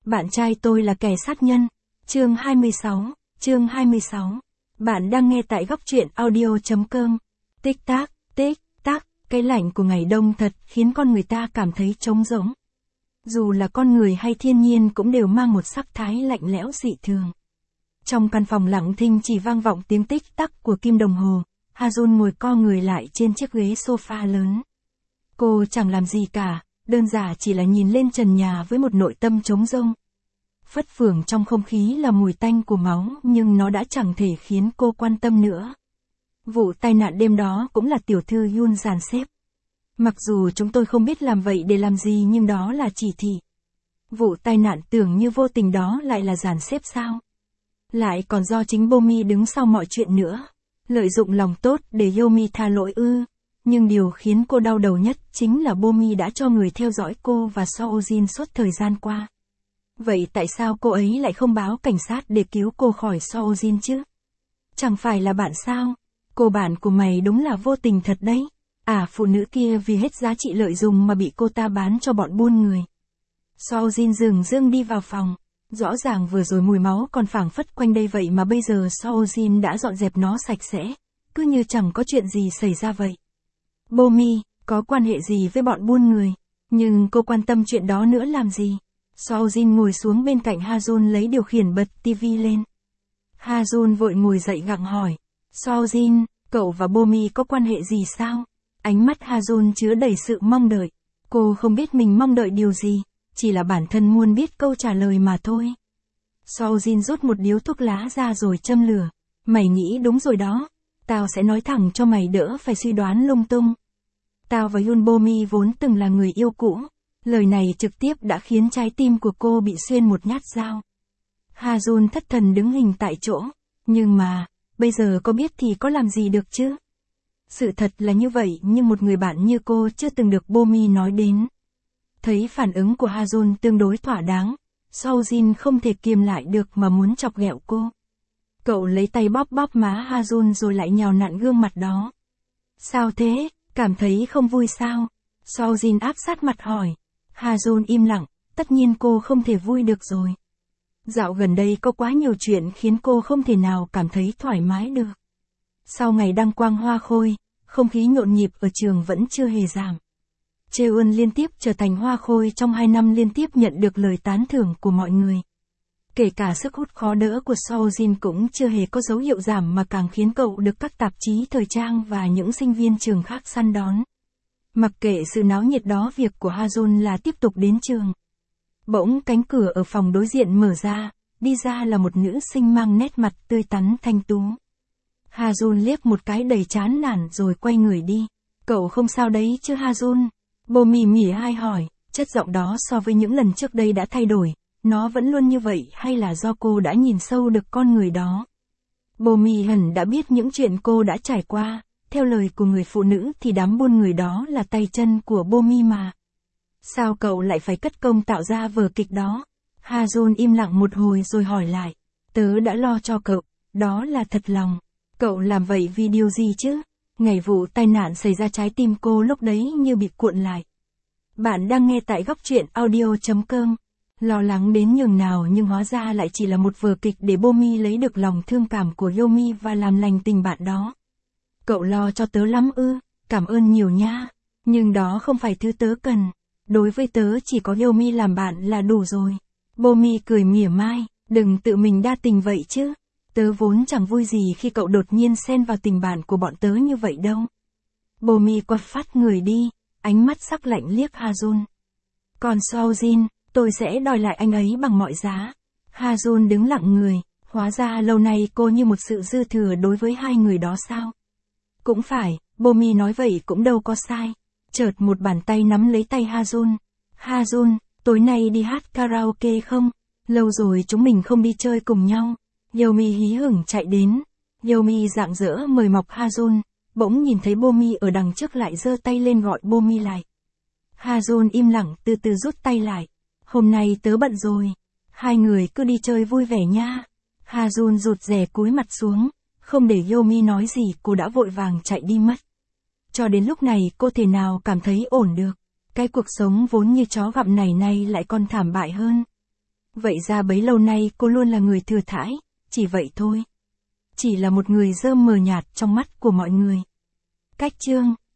Bạn trai tôi là kẻ sát nhân. Chương 26. Bạn đang nghe tại góc truyện audio.com. Tích tắc, cái lạnh của ngày đông thật khiến con người ta cảm thấy trống rỗng. Dù là con người hay thiên nhiên cũng đều mang một sắc thái lạnh lẽo dị thường. Trong căn phòng lặng thinh chỉ vang vọng tiếng tích tắc của kim đồng hồ. Ha-jun ngồi co người lại trên chiếc ghế sofa lớn. Cô chẳng làm gì cả, đơn giản chỉ là nhìn lên trần nhà với một nội tâm trống rỗng. Phất phưởng trong không khí là mùi tanh của máu, nhưng nó đã chẳng thể khiến cô quan tâm nữa. Vụ tai nạn đêm đó cũng là tiểu thư Yoon dàn xếp. Mặc dù chúng tôi không biết làm vậy để làm gì nhưng đó là chỉ thị. Vụ tai nạn tưởng như vô tình đó lại là dàn xếp sao? Lại còn do chính Bomi đứng sau mọi chuyện nữa. Lợi dụng lòng tốt để Yomi tha lỗi ư. Nhưng điều khiến cô đau đầu nhất chính là Bomi đã cho người theo dõi cô và Soojin suốt thời gian qua. Vậy tại sao cô ấy lại không báo cảnh sát để cứu cô khỏi Soojin chứ? Chẳng phải là bạn sao? Cô bạn của mày đúng là vô tình thật đấy. Phụ nữ kia vì hết giá trị lợi dụng mà bị cô ta bán cho bọn buôn người. Soojin dừng dưng đi vào phòng. Rõ ràng vừa rồi mùi máu còn phảng phất quanh đây vậy mà bây giờ Soojin đã dọn dẹp nó sạch sẽ. Cứ như chẳng có chuyện gì xảy ra vậy. Bomi, có quan hệ gì với bọn buôn người? Nhưng cô quan tâm chuyện đó nữa làm gì? Soojin ngồi xuống bên cạnh Ha-jun lấy điều khiển bật tivi lên. Ha-jun vội ngồi dậy gặng hỏi. Soojin, cậu và Bomi có quan hệ gì sao? Ánh mắt Ha-jun chứa đầy sự mong đợi. Cô không biết mình mong đợi điều gì, chỉ là bản thân muốn biết câu trả lời mà thôi. Soojin rút một điếu thuốc lá ra rồi châm lửa. Mày nghĩ đúng rồi đó. Tao sẽ nói thẳng cho mày đỡ phải suy đoán lung tung. Tao và Yoon Bomi vốn từng là người yêu cũ. Lời này trực tiếp đã khiến trái tim của cô bị xuyên một nhát dao. Ha-jun thất thần đứng hình tại chỗ. Nhưng mà, bây giờ có biết thì có làm gì được chứ? Sự thật là như vậy nhưng một người bạn như cô chưa từng được Bomi nói đến. Thấy phản ứng của Ha-jun tương đối thỏa đáng, Soojin không thể kiềm lại được mà muốn chọc ghẹo cô. Cậu lấy tay bóp bóp má Ha-jun rồi lại nhào nặn gương mặt đó. Sao thế, cảm thấy không vui sao? Soojin áp sát mặt hỏi. Ha-jun im lặng, tất nhiên cô không thể vui được rồi. Dạo gần đây có quá nhiều chuyện khiến cô không thể nào cảm thấy thoải mái được. Sau ngày đăng quang hoa khôi, không khí nhộn nhịp ở trường vẫn chưa hề giảm. Cheon liên tiếp trở thành hoa khôi trong 2 năm liên tiếp nhận được lời tán thưởng của mọi người. Kể cả sức hút khó đỡ của Soojin cũng chưa hề có dấu hiệu giảm mà càng khiến cậu được các tạp chí thời trang và những sinh viên trường khác săn đón. Mặc kệ sự náo nhiệt đó, việc của Ha-jun là tiếp tục đến trường. Bỗng cánh cửa ở phòng đối diện mở ra, đi ra là một nữ sinh mang nét mặt tươi tắn thanh tú. Ha-jun liếc một cái đầy chán nản rồi quay người đi. Cậu không sao đấy chứ Ha-jun? Bomi mỉa mai hỏi, chất giọng đó so với những lần trước đây đã thay đổi, nó vẫn luôn như vậy hay là do cô đã nhìn sâu được con người đó? Bomi hẳn đã biết những chuyện cô đã trải qua, theo lời của người phụ nữ thì đám buôn người đó là tay chân của Bomi mà. Sao cậu lại phải cất công tạo ra vở kịch đó? Ha-jun im lặng một hồi rồi hỏi lại. Tớ đã lo cho cậu, đó là thật lòng. Cậu làm vậy vì điều gì chứ? Ngày vụ tai nạn xảy ra trái tim cô lúc đấy như bị cuộn lại. Bạn đang nghe tại góc truyện audio.com. Lo lắng đến nhường nào nhưng hóa ra lại chỉ là một vở kịch để Bomi lấy được lòng thương cảm của Yomi và làm lành tình bạn đó. Cậu lo cho tớ lắm ư? Cảm ơn nhiều nha. Nhưng đó không phải thứ tớ cần. Đối với tớ chỉ có Yomi làm bạn là đủ rồi. Bomi cười mỉa mai, đừng tự mình đa tình vậy chứ. Tớ vốn chẳng vui gì khi cậu đột nhiên xen vào tình bạn của bọn tớ như vậy đâu. Bomi quật phát người đi, ánh mắt sắc lạnh liếc Ha-jun. Còn Soojin, tôi sẽ đòi lại anh ấy bằng mọi giá. Ha-jun đứng lặng người, hóa ra lâu nay cô như một sự dư thừa đối với hai người đó sao? Cũng phải, Bomi nói vậy cũng đâu có sai. Chợt một bàn tay nắm lấy tay Ha-jun. Ha-jun, tối nay đi hát karaoke không? Lâu rồi chúng mình không đi chơi cùng nhau. Yomi hí hửng chạy đến. Yomi rạng rỡ mời mọc Ha-jun, bỗng nhìn thấy Bomi ở đằng trước lại giơ tay lên gọi Bomi lại. Ha-jun im lặng từ từ rút tay lại. Hôm nay tớ bận rồi. Hai người cứ đi chơi vui vẻ nha. Ha-jun rụt rè cúi mặt xuống. Không để Yomi nói gì cô đã vội vàng chạy đi mất. Cho đến lúc này cô thể nào cảm thấy ổn được. Cái cuộc sống vốn như chó gặm này nay lại còn thảm bại hơn. Vậy ra bấy lâu nay cô luôn là người thừa thãi, chỉ vậy thôi. Chỉ là một người dơ mờ nhạt trong mắt của mọi người. Cách chương